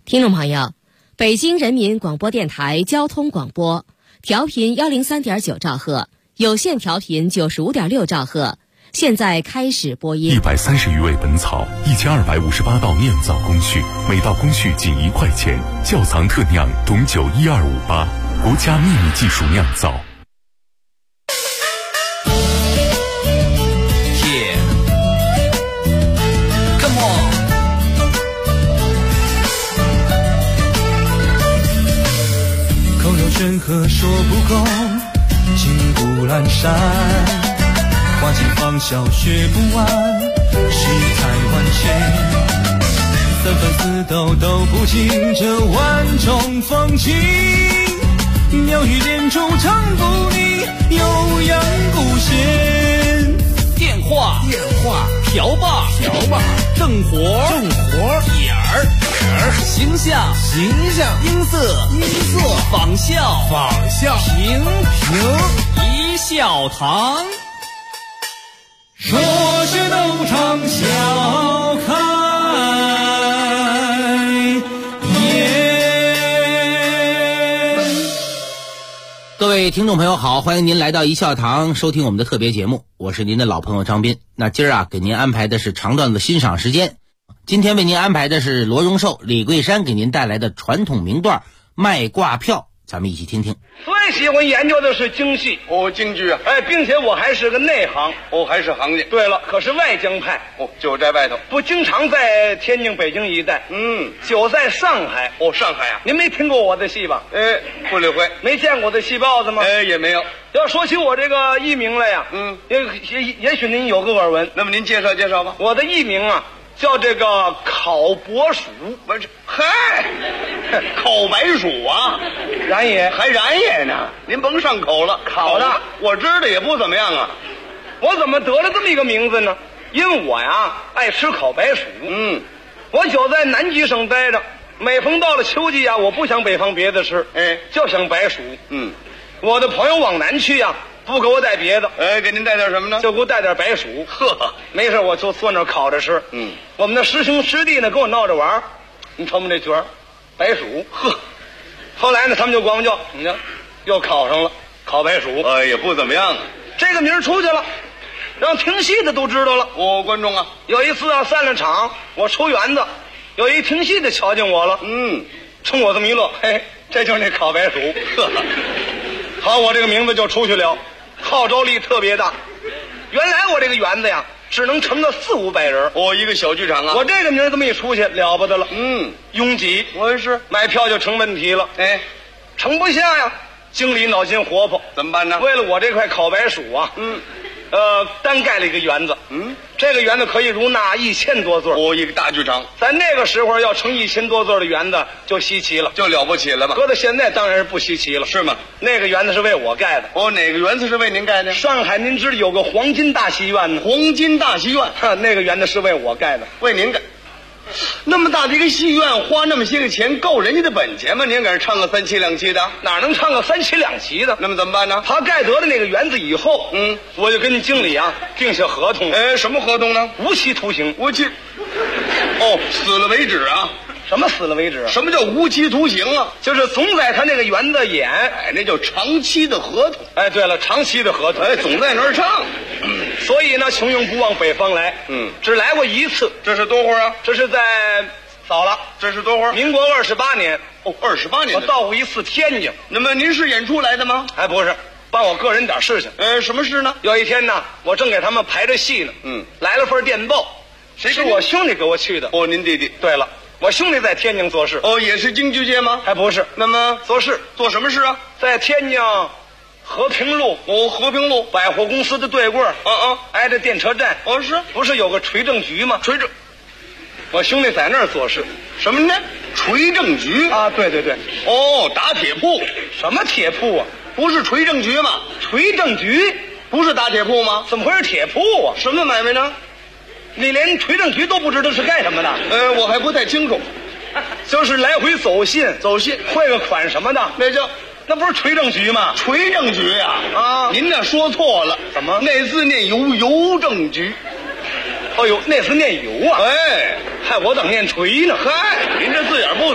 听众朋友，北京人民广播电台交通广播，调频103.9兆赫，有线调频95.6兆赫，现在开始播音。 130余味本草，1258道酿造工序，每道工序仅1块钱。窖藏特酿董酒12588，国家秘密技术酿造。 山河说不够，情不阑珊，花尽芳笑学不完，世态万千，三番四斗斗不尽这万种风情，妙语连珠唱不腻，悠扬不闲。 电话瓢把正活点儿形象音色仿效平一笑堂， 说是斗场笑开颜。 各位听众朋友好，欢迎您来到一笑堂收听我们的特别节目，我是您的老朋友张斌。那今儿给您安排的是长段子欣赏时间，今天为您安排的是罗荣寿、李桂山给您带来的传统名段卖挂票，咱们一起听听。 最喜欢研究的是京戏京剧啊， 并且我还是个内行还是行家。 对了，可是外江派就在外头， 不经常在天津、北京一带，就在上海。 上海啊， 您没听过我的戏吧？ 不理会。 没见过我的戏包子吗？ 也没有。 要说起我这个艺名来呀，也许您有个耳闻。 那么您介绍介绍吧。 我的艺名啊，叫这个烤白薯。 烤白薯啊， 燃野还燃野呢？您甭上口了， 烤的我知道也不怎么样啊。 我怎么得了这么一个名字呢？因为我呀爱吃烤白薯。我就在南极省待着，每逢到了秋季啊，我不想北方别的吃，就想白薯。我的朋友往南去呀，不给我带别的， 给您带点什么呢？ 就给我带点白薯。没事我就坐那儿烤着吃。我们的师兄师弟呢跟我闹着玩，你瞅我们这角儿，白薯。后来呢，他们就管我叫，你看又考上了，烤白薯。 也不怎么样啊。 这个名儿出去了，让听戏的都知道了。 观众啊， 有一次啊，散了场，我出园子，有一听戏的瞧见我了，冲我这么一乐，这就是那烤白薯。好，我这个名字就出去了，号召力特别大。原来我这个园子呀，只能盛个400-500人。 一个小剧场啊。 我这个名这么一出去，了不得了。拥挤， 我也是买票就成问题了。盛不下呀。经理脑筋活泼， 怎么办呢？ 为了我这块烤白薯啊，单盖了一个园子。这个园子可以容纳1000多座。 一个大剧场。 在那个时候要成1000多座的园子就稀奇了， 就了不起了嘛。 搁到现在当然是不稀奇了， 是吗？ 那个园子是为我盖的。 哪个园子是为您盖的？ 上海您知道有个黄金大戏院呢？ 黄金大戏院， 那个园子是为我盖的， 为您盖。那么大的一个戏院，花那么些个钱，够人家的本钱吗？您给人唱个3期2期的， 哪能唱个3期2期的？ 那么怎么办呢？ 他盖得了那个园子以后，我就跟你经理啊定下合同。 什么合同呢？ 无期徒刑。 无期？死了为止啊？ 什么死了为止？ 什么叫无期徒刑啊？ 就是总在他那个园子演。 那叫长期的合同。 对了，长期的合同。 总在那儿唱。 所以呢，穷勇不往北方来。只来过一次。 这是多会儿啊？ 这是在早了。 这是多会儿？ 民国28年。 28年。 我到过一次天津。 那么您是演出来的吗？ 不是，帮我个人点事情。 什么事呢？ 有一天呢，我正给他们排着戏呢。来了份电报。谁是我兄弟给我去的？ 您弟弟。 对了，我兄弟在天津做事。 也是京剧界吗？ 还不是。 那么做事做什么事啊？ 在天津和平路。 和平路百货公司的对过。挨着电车站。 是。 不是有个锤政局吗？ 锤政， 我兄弟在那儿做事。 什么呢？锤政局啊？对对对。 打铁铺。 什么铁铺啊？ 不是锤政局吗？ 锤政局不是打铁铺吗？ 怎么会是铁铺啊？ 什么买卖呢？ 你连锤政局都不知道是干什么的？ 我还不太清楚。 就是来回走信汇个款什么的。那不是锤政局吗？ 锤政局啊！您那说错了。 怎么？ 那字念邮政局。 那字念邮啊？ 嗨， 我等念锤呢。 您这字眼不怎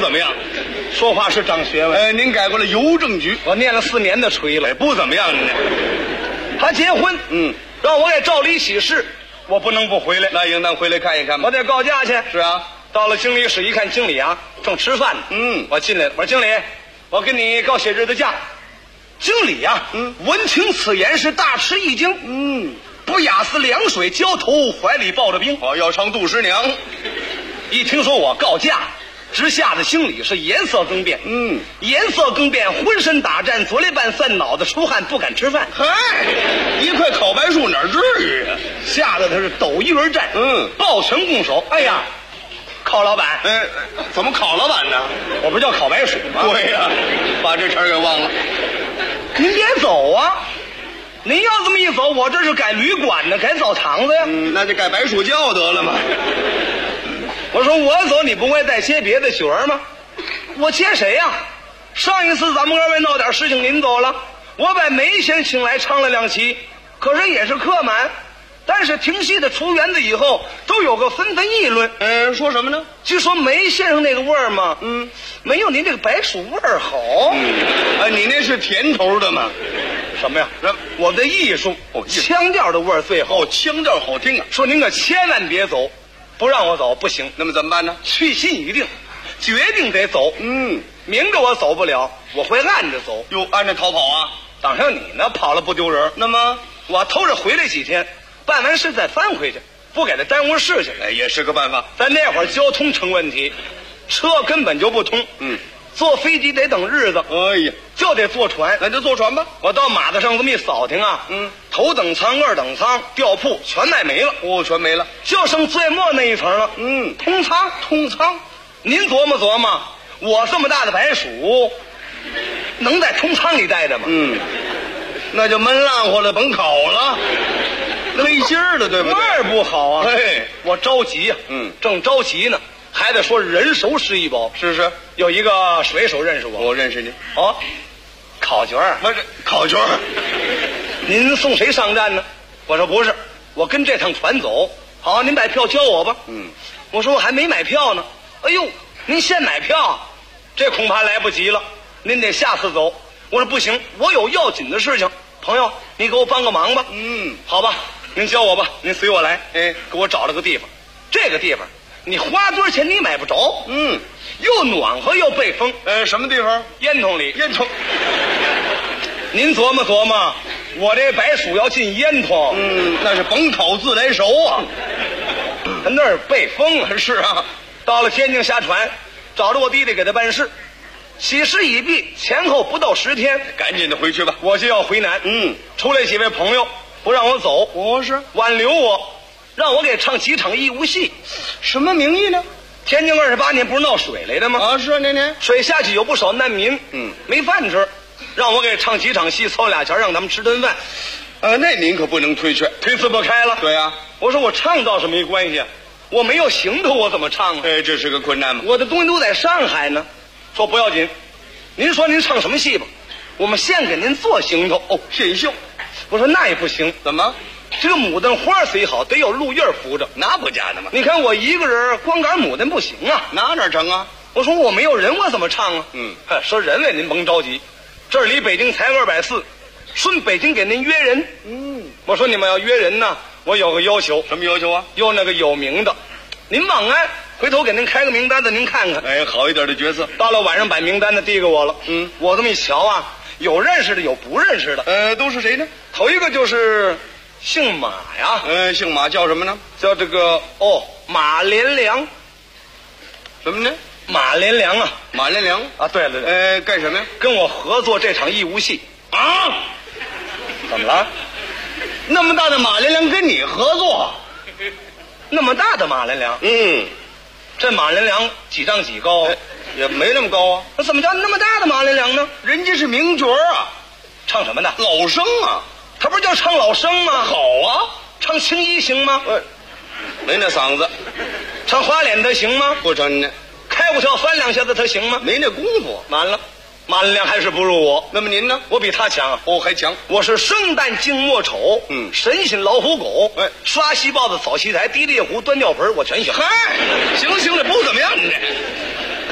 怎么样。 说话是长学问。 您改过了邮政局， 我念了4年的锤了， 不怎么样。您他结婚，让我给照理喜事，我不能不回来。 那应当回来看一看吧。 我得告假去。 是啊， 到了经理室一看，经理啊正吃饭呢。我进来了，我说经理，我跟你告些日的假。经理啊，闻听此言是大吃一惊。不亚似凉水浇头，怀里抱着冰。 要唱杜十娘。 一听说我告假，直吓得经理是颜色更变。颜色更变，浑身打颤，左肋半蒜，脑子出汗，不敢吃饭。 嗨，一块烤白薯哪至于啊？ 吓得他是抖衣而战。抱拳拱手。哎呀，郝老板， 怎么郝老板呢？ 我不是叫烤白薯吗？ 对呀，把这茬给忘了。 您别走啊！您要这么一走，我这是改旅馆呢，改澡堂子呀。 那就改白薯窖得了嘛。 我说我走，你不会再接别的角儿吗？我接谁呀？上一次咱们二位闹点事情，您走了，我把梅先生请来唱了2期，可是也是客满。但是听戏的出园子以后，都有个纷纷议论。 说什么呢？ 据说梅先生那个味儿嘛，没有您这个白薯味儿好。 你那是甜头的嘛？ 什么呀？我的艺术，腔调的味儿最好。 腔调好听啊！ 说您可千万别走，不让我走不行。 那么怎么办呢？ 去心已定，决定得走。明着我走不了，我会暗着走。 又暗着逃跑啊？ 当上你呢，跑了不丢人。 那么我偷着回来几天，办完事再翻回去，不给他耽误事情。 也是个办法。 咱那会儿交通成问题，车根本就不通。坐飞机得等日子。就得坐船。 那就坐船吧。 我到码头上这么一扫听啊，头等舱、2等舱、吊铺全卖没了。 全没了， 就剩最末那一层了。通舱。您琢磨琢磨，我这么大的白薯，能在通舱里待着吗？ 那就闷烂乎了，甭烤了，没劲儿了，对不对？ 味儿不好啊。我着急呀。正着急呢，还得说人熟是一宝。 是， 有一个水手认识我。 我认识您。 考角儿。 不是考角儿。 您送谁上站呢？我说不是，我跟这趟船走。好，您把票交我吧。我说我还没买票呢。哎呦，您先买票，这恐怕来不及了，您得下次走。我说不行，我有要紧的事情。朋友，你给我帮个忙吧。好吧，您教我吧，您随我来。给我找了个地方，这个地方你花多少钱你买不着。又暖和又背风。 什么地方？ 烟囱里。 烟囱。 您琢磨琢磨，我这白薯要进烟囱， 那是甭烤自来熟啊。 他那儿背风啊。 是啊。 到了天津下船，找着我弟弟给他办事。喜事已毕，前后不到10天， 赶紧的回去吧， 我就要回南。出来几位朋友不让我走。 是挽留我，让我给唱几场义务戏。 什么名义呢？ 天津28年不是闹水来的吗？ 是啊，年水下去有不少难民，没饭吃，让我给唱几场戏，凑俩钱让他们吃顿饭。 那您可不能推却， 推辞不开了。 对呀， 我说我唱倒是没关系，我没有行头，我怎么唱啊？ 这是个困难嘛。 我的东西都在上海呢。说不要紧，您说您唱什么戏吧，我们先给您做行头。 现绣。 我说那也不行。 怎么？ 这个牡丹花虽好，得有路印扶着， 那不假的吗？ 你看我一个人光杆牡丹不行啊， 哪成啊？ 我说我没有人，我怎么唱啊？说人位您甭着急，这儿离北京才240，顺北京给您约人。我说你们要约人呢，我有个要求。 什么要求啊？ 有那个有名的，您往安，回头给您开个名单子，您看看。 好一点的角色。 到了晚上把名单子递给我了。我这么一瞧啊，有认识的，有不认识的。 都是谁呢？ 头一个就是姓马呀。 姓马叫什么呢？ 叫这个马连良。 什么呢？ 马连良啊。 马连良啊，对了。 干什么呀？ 跟我合作这场义务戏。怎么了？ 那么大的马连良跟你合作？ 那么大的马连良？这马连良几丈几高？ 也没那么高啊。 那怎么叫那么大的马连良呢？ 人家是名角啊。 唱什么的？ 老生啊。 他不是叫唱老生吗？ 好啊。 唱青衣行吗？ 没那嗓子。 唱花脸的行吗？ 不成呢。 开过跳翻两下子他行吗？ 没那功夫。 完了，马连良还是不如我。 那么您呢？ 我比他强啊。 还强。 我是生旦净末丑，神仙老虎狗，刷细豹子扫戏台，提猎壶端吊盆，我全行。 行了，不怎么样你这。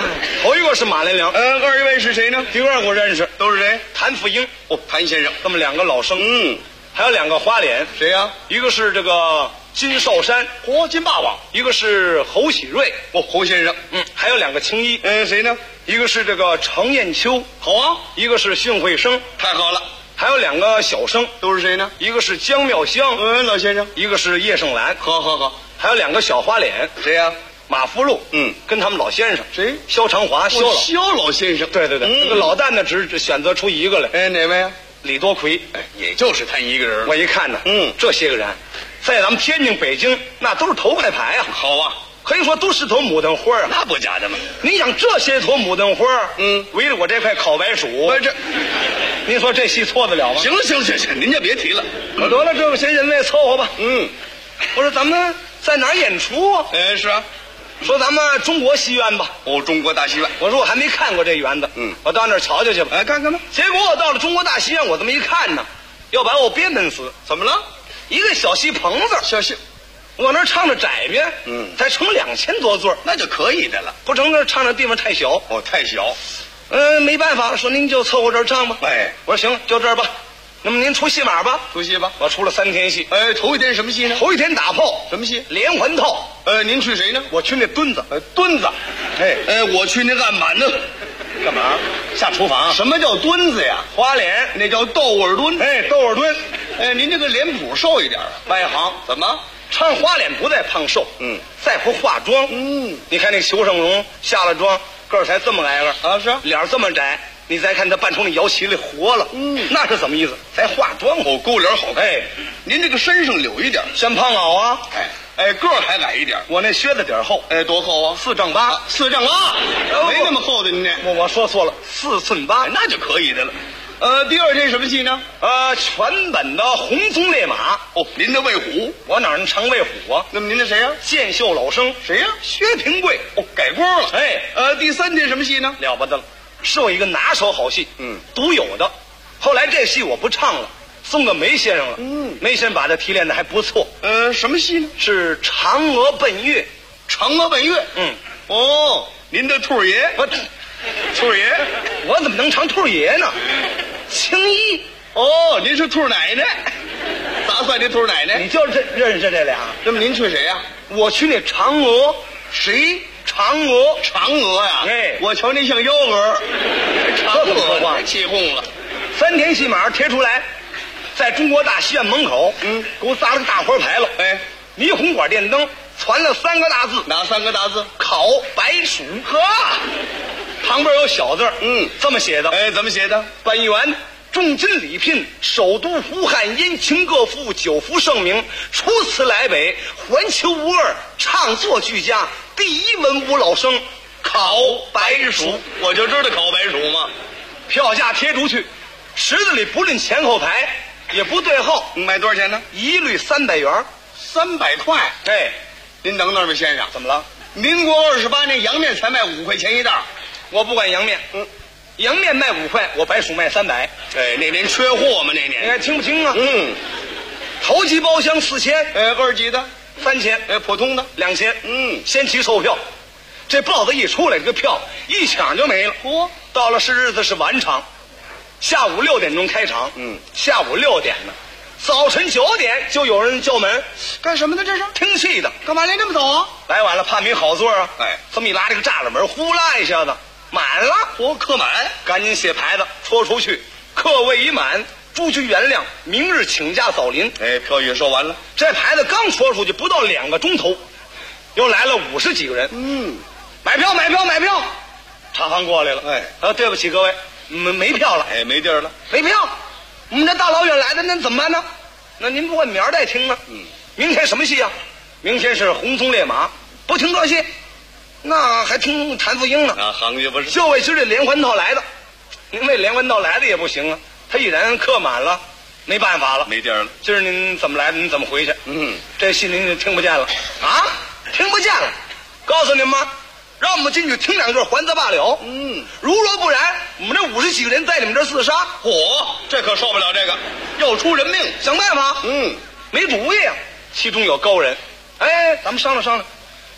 头一个是马连良， 二位是谁呢？ 第二个我认识， 都是谁？ 谭富英， 哦，谭先生。 这么两个老生，还有两个花脸， 谁呀？ 一个是这个金少山， 金霸王； 一个是侯喜瑞， 侯先生。 还有两个青衣， 谁呢？ 一个是这个程砚秋， 好啊； 一个是训慧生， 太好了。 还有两个小生， 都是谁呢？ 一个是姜妙香， 老先生； 一个是叶盛兰， 好。 还有两个小花脸， 谁呀？ 马福禄，跟他们老先生， 谁？ 萧长华，萧老先生。 对，那个老旦呢，只选择出一个来。 哪位啊？ 李多奎。 也就是他一个人。 我一看呢，这些个人，在咱们天津、北京，那都是头块牌啊。 好啊， 可以说都是头牡丹花啊。 那不假的吗？ 你想这些头牡丹花，围着我这块烤白薯，您说这戏错得了吗？ 行，您就别提了。 可得了，这些人为凑合吧。我说咱们在哪儿演出啊？ 是啊。 说咱们中国戏院吧。 中国大戏院。 我说我还没看过这园子，我到那儿瞧瞧去吧。 看看吧。 结果我到了中国大戏院，我这么一看呢，要把我憋闷死。 怎么了？ 一个小戏棚子， 小戏， 我那儿唱着窄边，才成2000多座， 那就可以的了。 不成，那唱的地方太小。 太小。 没办法，说您就凑合这儿唱吧。我说行，就这儿吧。那么您出戏码吧。 出戏吧。 我出了3天戏。 头一天什么戏呢？ 头一天打炮。 什么戏？ 连环套。 您去谁呢？ 我去那墩子。 墩子。我去那案板呢。 干嘛？下厨房。 什么叫墩子呀？ 花脸， 那叫豆耳墩。 豆耳墩。 您这个脸谱瘦一点。 外行。 怎么？ 唱花脸不在胖瘦，在乎化妆。你看那个裘盛戎下了妆，个儿才这么矮个啊，是脸儿这么窄。你再看他扮出那摇旗来活了，那是怎么意思？才化妆， 勾脸好看。您这个身上柳一点， 像胖袄啊。 个儿还矮一点。 我那靴子底儿厚。 多厚啊 ？4丈8。 4丈8，没那么厚的您这。 我说错了，4寸8， 那就可以的了。第二天什么戏呢？ 全本的红鬃烈马。 您的魏虎。 我哪能成魏虎啊？ 那么您的谁呀？ 剑秀老生。 谁呀？ 薛平贵。 改锅了。第三天什么戏呢？ 了不得了，是我一个拿手好戏，独有的。后来这戏我不唱了，送给梅先生了。梅先生把这提炼的还不错。 什么戏呢？ 是嫦娥奔月。 嫦娥奔月。您的兔爷。兔爷， 我怎么能唱兔爷呢？青衣。 您是兔奶奶。咋算您兔奶奶？ 你就认识这俩。 那么您去谁呀？ 我去那嫦娥。 谁？ 嫦娥。 嫦娥呀？我瞧您像幺蛾。 嫦娥起哄了。 3天戏码贴出来，在中国大戏院门口，给我扎了个大花牌了。霓虹管电灯传了3个大字。 哪3个大字？ 烤白薯。呵，旁边有小字，这么写的。 怎么写的？ 本园重金礼聘首都胡汉殷勤各府9府盛名，出此来北，环球无二，唱作俱佳，第1文武老生烤白薯。 我就知道烤白薯嘛。 票价贴出去，池子里不论前后排，也不对号。 卖多少钱呢？ 一律300元 ，300块。您等等吧，先生。 怎么了？ 民国28年洋面才卖5块钱一袋， 我不管洋面。洋面卖5块，我白薯卖300。 那年缺货嘛，那年。 你还听不清啊？头级包厢4000， 二级的 3000， 普通的 2000。先提售票，这报子一出来，这个票一抢就没了。到了是日子是晚场，下午6点钟开场。下午6点呢，早晨9点就有人叫门， 干什么呢？这是听戏的。 干嘛来这么早啊？ 来晚了怕没好座啊。这么一拉这个栅栏门，呼啦一下子满了。 客满， 赶紧写牌子戳出去，客位已满，诸君原谅，明日请假早临。 票也收完了。 这牌子刚戳出去不到2个钟头，又来了50几个人。买票买票买票。查房过来了。对不起各位，没票了。 没地儿了， 没票。我们这大老远来的，那怎么办呢？那您不问明儿再听呢？明天什么戏啊？明天是红鬃烈马，不听这戏，那还听谭富英呢。 行业不是， 就为今儿这连环套来的，因为连环套来的也不行啊，他一人客满了，没办法了， 没地儿了。 今儿您怎么来的？您怎么回去？这戏您就听不见了啊？听不见了，告诉你们吗？让我们进去听2句，还则罢了。如若不然，我们这50几个人在你们这自杀。 这可受不了，这个要出人命， 想办法。没主意啊。其中有高人，咱们商量商量，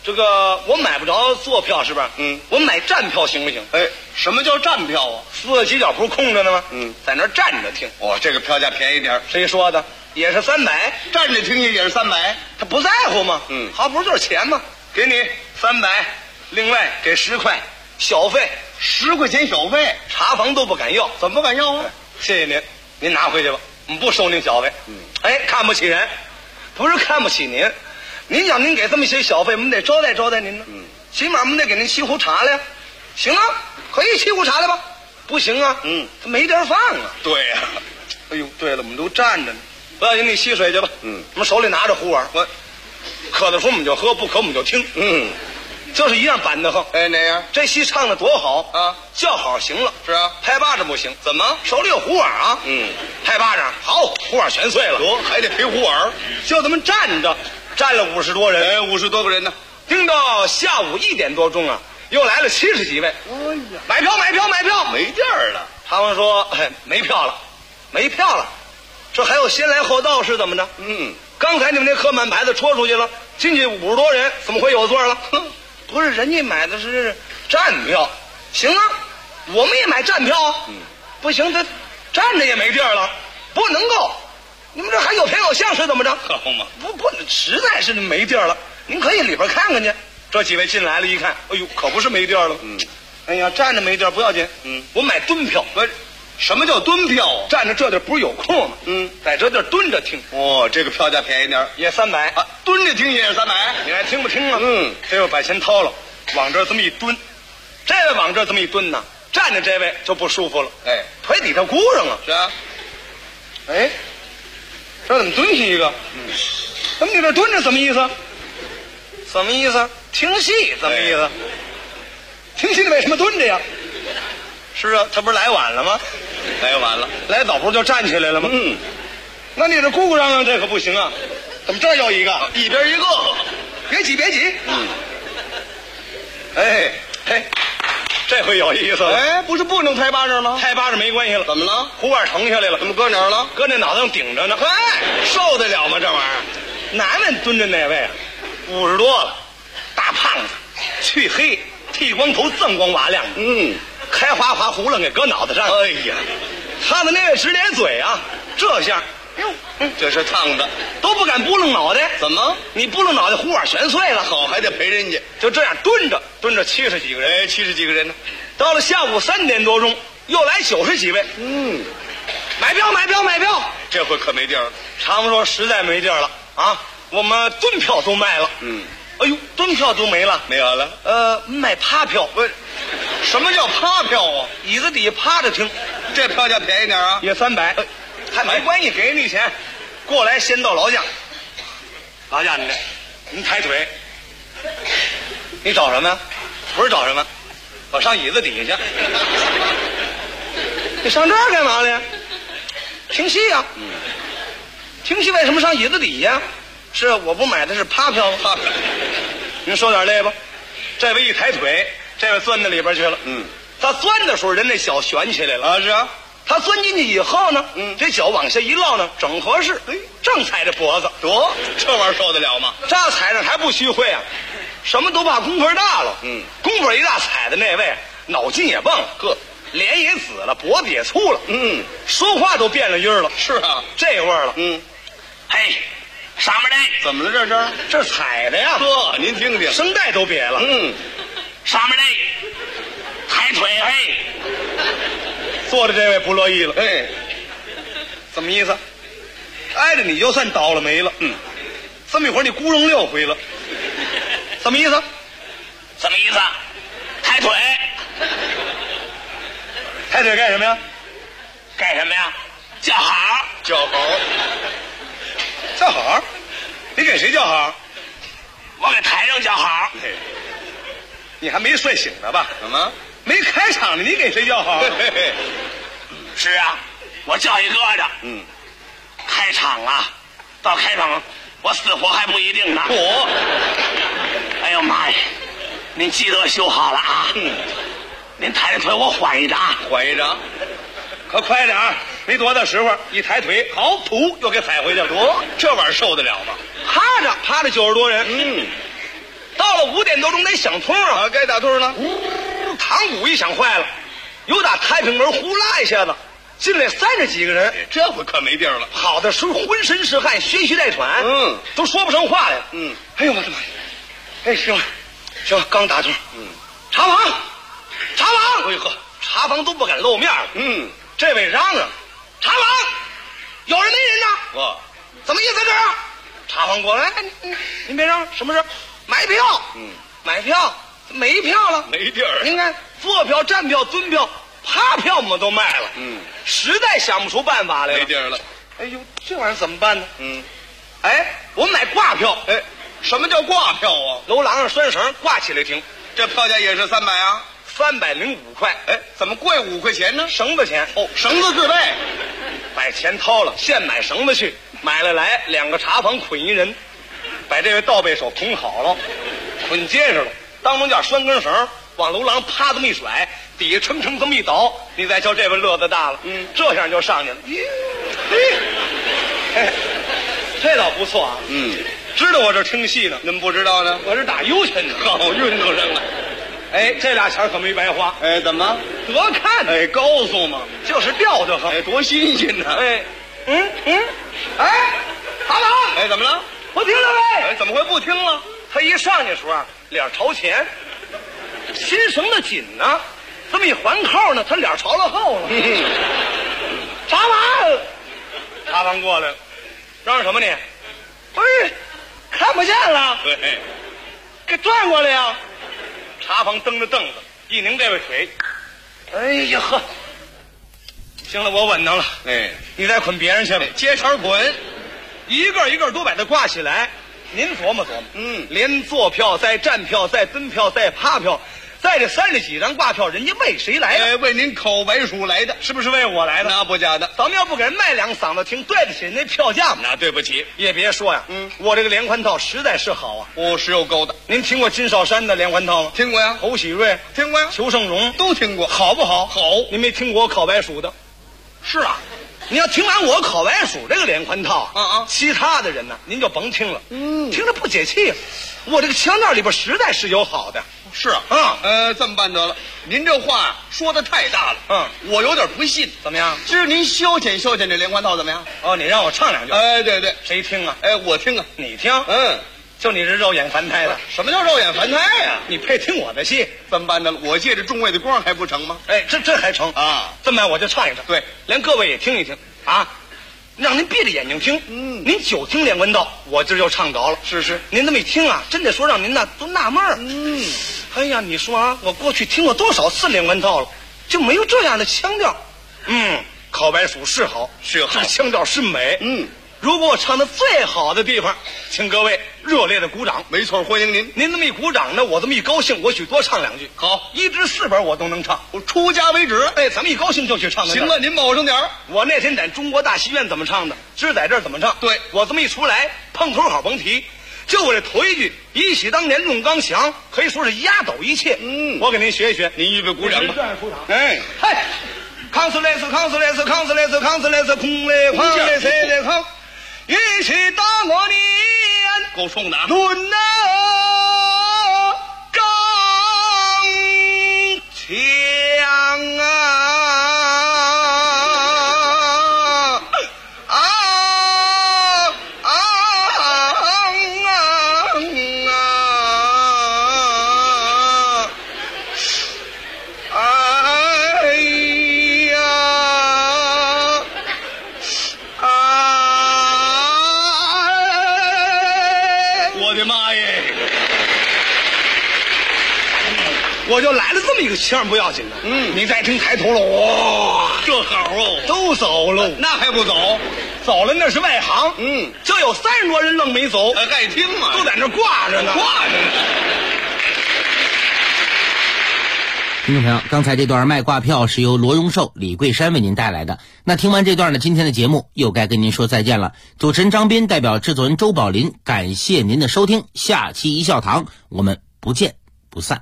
这个我买不着坐票是吧？我买站票行不行？ 哎，什么叫站票啊？ 四个犄角不是空着呢吗？在那儿站着听。 哦，这个票价便宜点。 谁说的？也是300， 站着听也是300， 他不在乎吗？好，不是就是钱吗？给你300，另外给10块小费 ，10块钱小费， 茶房都不敢要。 怎么不敢要啊？ 谢谢您，您拿回去吧，我们不收您小费。哎，看不起人，不是看不起您，您想您给这么些小费，我们得招待招待您呢。起码我们得给您沏壶茶来呀。行啊，可以沏壶茶来吧？不行啊，他没地儿放啊。 对呀。 哎呦，对了，我们都站着呢。不要紧，你沏水去吧。我们手里拿着壶碗，我渴的时候我们就喝，不渴我们就听。就是一样板得慌。 哎，哪样？ 这戏唱的多好啊！ 叫好行了， 是啊， 拍巴掌不行。 怎么？ 手里有壶碗啊？拍巴掌好，壶碗全碎了。 哟，还得赔壶碗。 就这么站着，站了50多人。 哎，50多个人呢。 盯到下午1点多钟啊，又来了70几位。 哎呀， 买票买票买票， 没地儿了。 他们说没票了，没票了。这还有先来后到是怎么着？刚才你们那客满牌子戳出去了，进去50多人，怎么会有座了？不是，人家买的是站票。行啊，我们也买站票啊。不行，他站着也没地儿了，不能够。你们这还有偏有相是怎么着？ 好嘛， 不，实在是没地儿了。您可以里边看看去。这几位进来了，一看，哎呦，可不是没地儿了。哎呀，站着没地儿不要紧。我买蹲票。 什么叫蹲票啊？ 站着这地儿不是有空吗？在这地儿蹲着听。 哦，这个票价便宜点， 也300 啊。蹲着听也是300， 你爱听不听啊？这位把钱掏了，往这儿这么一蹲，这位往这儿这么一蹲呢，站着这位就不舒服了。 哎， 腿底下箍上了。 是啊。 哎，这怎么蹲下一个？怎么你这蹲着什么意思？什么意思？听戏什么意思？听戏为什么蹲着呀？是啊，他不是来晚了吗？ 来晚了， 来早不就站起来了吗？那你这咕咕嚷嚷这可不行啊！怎么这儿有一个， 一边一个？ 别挤别挤。哎嘿，这回有意思了。 哎，不是不能拍巴掌吗？ 拍巴掌没关系了。 怎么了？ 壶碗盛下来了。 怎么搁哪儿了？ 搁那脑袋上顶着呢。 哎，受得了吗？这玩意儿？ 哪位蹲着那位啊？50多了，大胖子，黢黑，剃光头，锃光瓦亮的。开花花胡了给搁脑袋上。 哎呀， 他的那位直咧嘴啊，这下， 哟，这是烫的， 都不敢拨楞脑袋。 怎么？ 你拨楞脑袋，壶碗全碎了。 好，还得赔人家。 就这样蹲着70几个人。 哎，70几个人呢。 到了下午3点多钟，又来90几位。买票买票买票， 这回可没地儿了。 他们说实在没地儿了啊，我们蹲票都卖了。哎呦，蹲票都没了， 没有了。 卖趴票。 不是，什么叫趴票啊？ 椅子底下趴着听， 这票价便宜点啊， 也300，还没关系，给你钱。过来先到劳驾，劳驾您抬腿，你找什么呀？不是找什么，我上椅子底下去。你上这儿干嘛呢？听戏呀。听戏为什么上椅子底下？是我不买的是趴票吗？ 趴票。 您受点累吧。这位一抬腿，这位钻到里边去了。他钻的时候人那脚悬起来了。 啊，是啊。 他钻进去以后呢，这脚往下一落呢，整合适，正踩着脖子。 得，这玩意儿受得了吗？ 这踩上还不虚会啊，什么都怕功夫大了。功夫一大，踩的那位脑筋也蹦，脸也紫了，脖子也粗了。说话都变了音了。 是啊， 这味儿了。嘿，上面这怎么了？ 这踩的呀？ 呵，您听听， 声带都瘪了。上面这抬腿，嘿，坐的这位不乐意了。 哎， 怎么意思？挨着你就算倒了霉了。这么一会儿你咕扔6回了，什么意思？什么意思？抬腿，抬腿干什么呀？干什么呀？叫好， 叫好， 叫好。你给谁叫好？我给台上叫好。你还没睡醒呢吧？ 怎么没开场呢？你给谁叫好？是啊，我叫一个的。开场啊，到开场我死活还不一定呢。哎呦妈呀！您记得修好了啊。您抬着腿，我缓一掌。 缓一掌， 可快点儿，没多大时候，一抬腿，好，噗，又给踩回去了。 这玩意儿受得了吗？ 趴着90多人。 到了5点多钟得响通啊， 该打通了。 堂鼓一响坏了，有打太平门呼啦一下子进来30几个人， 这回可没地儿了。 好的时候浑身是汗，血气带喘，都说不成话来了。哎呦我的妈呀！哎，行，刚打通。查房，哎呵，查房都不敢露面了。这位嚷嚷，查房，有人没人呢？ 哇， 怎么意思这是？查房过来，您别嚷，什么事？买票。买票，没票了， 没地儿。 您看，坐票、站票、蹲票、趴票，我们都卖了。实在想不出办法来了， 没地儿了。 哎呦，这玩意儿怎么办呢？哎，我买挂票。 哎，什么叫挂票啊？ 楼廊上拴绳挂起来停， 这票价也是300啊 ，305块。 哎，怎么贵5块钱呢？ 绳子钱。 哦，绳子自备。 把钱掏了，现买绳子去，买了来2个茶房捆一人，把这位倒背手捆好了，捆结实了，当中间拴根绳，往楼廊啪这么一甩，底下撑这么一倒，你再瞧这位乐子大了，这样就上去了。这倒不错啊。知道我这听戏呢， 你们不知道呢？ 我这打油去呢， 好运头上了。 哎，这俩钱可没白花。 哎，怎么？ 得看。 哎，高速嘛， 就是吊着。 哎，多新鲜呢。 哎，哎，查房。 哎，怎么了？ 不听了呗？ 哎，怎么会不听了？ 他一上去的时候啊，脸朝前，新绳子紧呢，这么一环扣呢，他脸朝了后了。查房，查房过来了，嚷什么你？哎，看不见了。 对， 给转过来呀。查房蹬着凳子，一拧这位腿，哎呀呵，行了，我稳当了。 哎， 你再捆别人去吧， 接茬捆， 一个一个都把它挂起来。您琢磨琢磨，连坐票、再站票、再蹲票、再趴票，在这30几张挂票，人家为谁来的？ 哎，为您口白鼠来的， 是不是为我来的？ 那不假的。 咱们要不给人卖2嗓子听，对得起人那票价吗？ 那对不起， 也别说呀，我这个连环套实在是好啊。 实有够的。 您听过金少山的连环套吗？ 听过呀。 侯喜瑞听过呀。 裘盛戎都听过， 好不好？ 好。 您没听过我烤白薯的？ 是啊。 你要听完我烤白薯这个连环套，其他的人呢，您就甭听了，听着不解气。我这个腔调里边实在是有好的。 是啊，这么办得了。您这话说的太大了，我有点不信。 怎么样？ 今儿您消遣消遣这连环套怎么样？ 哦，你让我唱2句。 哎，对对， 谁听啊？ 哎，我听啊。 你听？就你这肉眼凡胎的。 什么叫肉眼凡胎呀？ 你配听我的戏？ 怎么办呢？我借着众位的光还不成吗？ 哎，这还成啊！ 这么我就唱一唱， 对， 连各位也听一听啊，让您闭着眼睛听。您久听连环套，我今儿就唱着了。 是， 您这么一听啊，真得说让您呐都纳闷儿。哎呀，你说啊，我过去听过多少次连环套了，就没有这样的腔调。烤白薯是好， 是好， 这腔调是美。如果我唱的最好的地方，请各位热烈的鼓掌。 没错，欢迎您。 您这么一鼓掌呢，我这么一高兴，我许多唱2句。 好 ，1至4本我都能唱， 我出家为止。 哎，咱们一高兴就去唱。 行了，您保上点儿。 我那天在中国大戏院怎么唱的，今儿在这儿怎么唱？ 对， 我这么一出来，碰头好甭提。就我这头一句“一喜当年论钢响”，可以说是压倒一切。我给您学一学， 您预备鼓掌吧。 出场。 哎， 嗨，康斯莱斯，康斯莱斯，康斯莱斯，康斯莱斯，空来狂来谁来康？一起当我年， 够冲的啊！ 论那钢枪我就来了这么一个腔，不要紧的。你再听抬头了，哇， 这好哦， 都走喽。 那还不走？ 走了那是外行。就有30多人愣没走， 爱听嘛， 都在那挂着呢， 挂着呢。 听众朋友，刚才这段卖挂票是由罗荣寿、李桂山为您带来的。那听完这段呢，今天的节目又该跟您说再见了。主持人张斌代表制作人周宝林，感谢您的收听。下期一笑堂我们不见不散。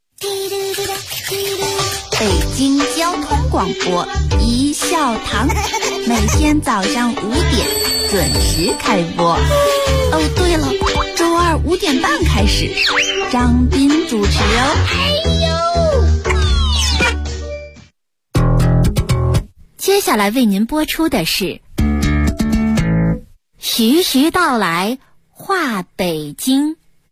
北京交通广播一笑堂，每天早上5点准时开播。哦，对了，周二 5点半开始，张斌主持接下来为您播出的是徐徐道来话北京。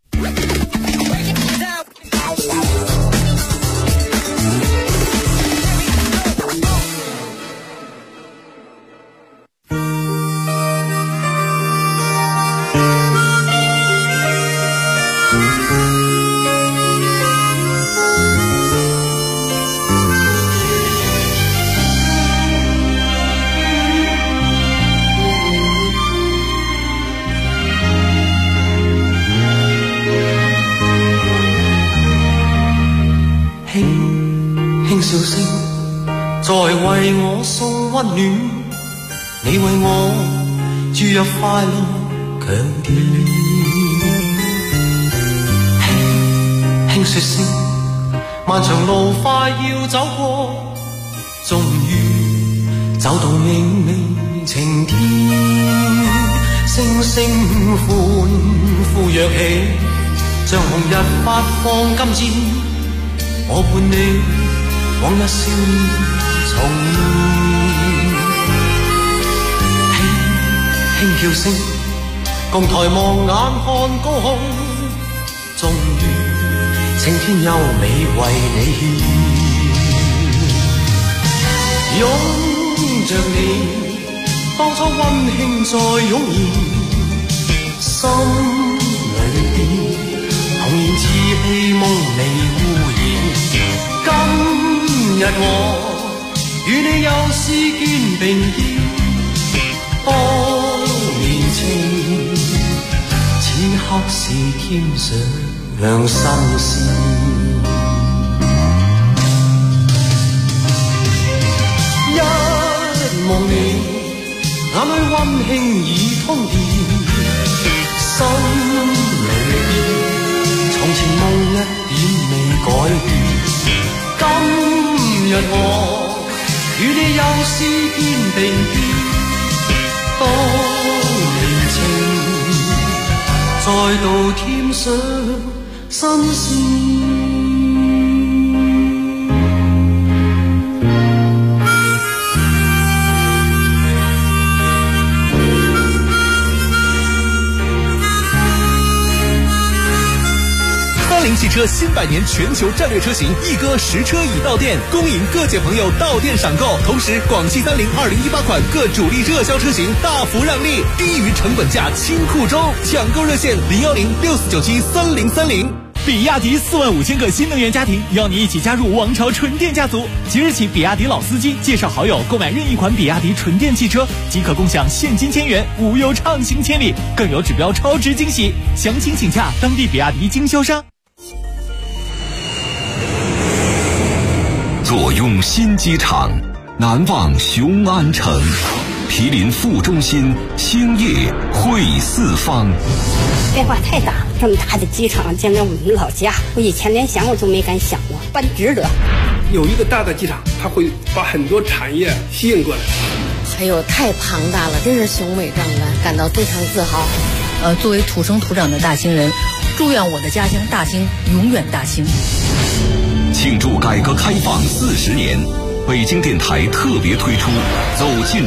輕笑聲在為我送溫暖，你為我注入快樂強電。輕說聲漫長路快要走過，終於走到明媚晴天，星星歡呼躍起，像紅日發放金箭，我伴你往日少年重現，輕叫聲共抬望眼看高空，終於青天優美為你獻，擁着你當初溫馨再湧現，心裏邊童言稚氣夢未污染。今日我與你又是肩並肩，當年情此刻是添上新鮮。一望你眼裏溫馨已通電，心裏邊從前夢一點未改變。今日我與你又是肩並肩，當年情再度添上新鮮。 汽车新百年全球战略车型一哥实车已到店，恭迎各界朋友到店赏购。同时，广汽30 2018款各主力热销车型大幅让利，低于成本价清库中，抢购热线01064973030。 比亚迪45000个新能源家庭，邀你一起加入王朝纯电家族。即日起，比亚迪老司机介绍好友购买任意款比亚迪纯电汽车，即可共享现金1000元，无忧畅行千里，更有指标超值惊喜。详情请洽当地比亚迪经销商。 坐拥新机场，难忘雄安城，毗邻副中心，兴业汇四方。 变化太大了，这么大的机场建在我们老家，我以前连想我都没敢想过，办值得。 有一个大的机场，它会把很多产业吸引过来。 还有太庞大了，真是雄伟壮观，感到非常自豪。作为土生土长的大兴人，祝愿我的家乡大兴永远大兴。 庆祝改革开放40年，北京电台特别推出走进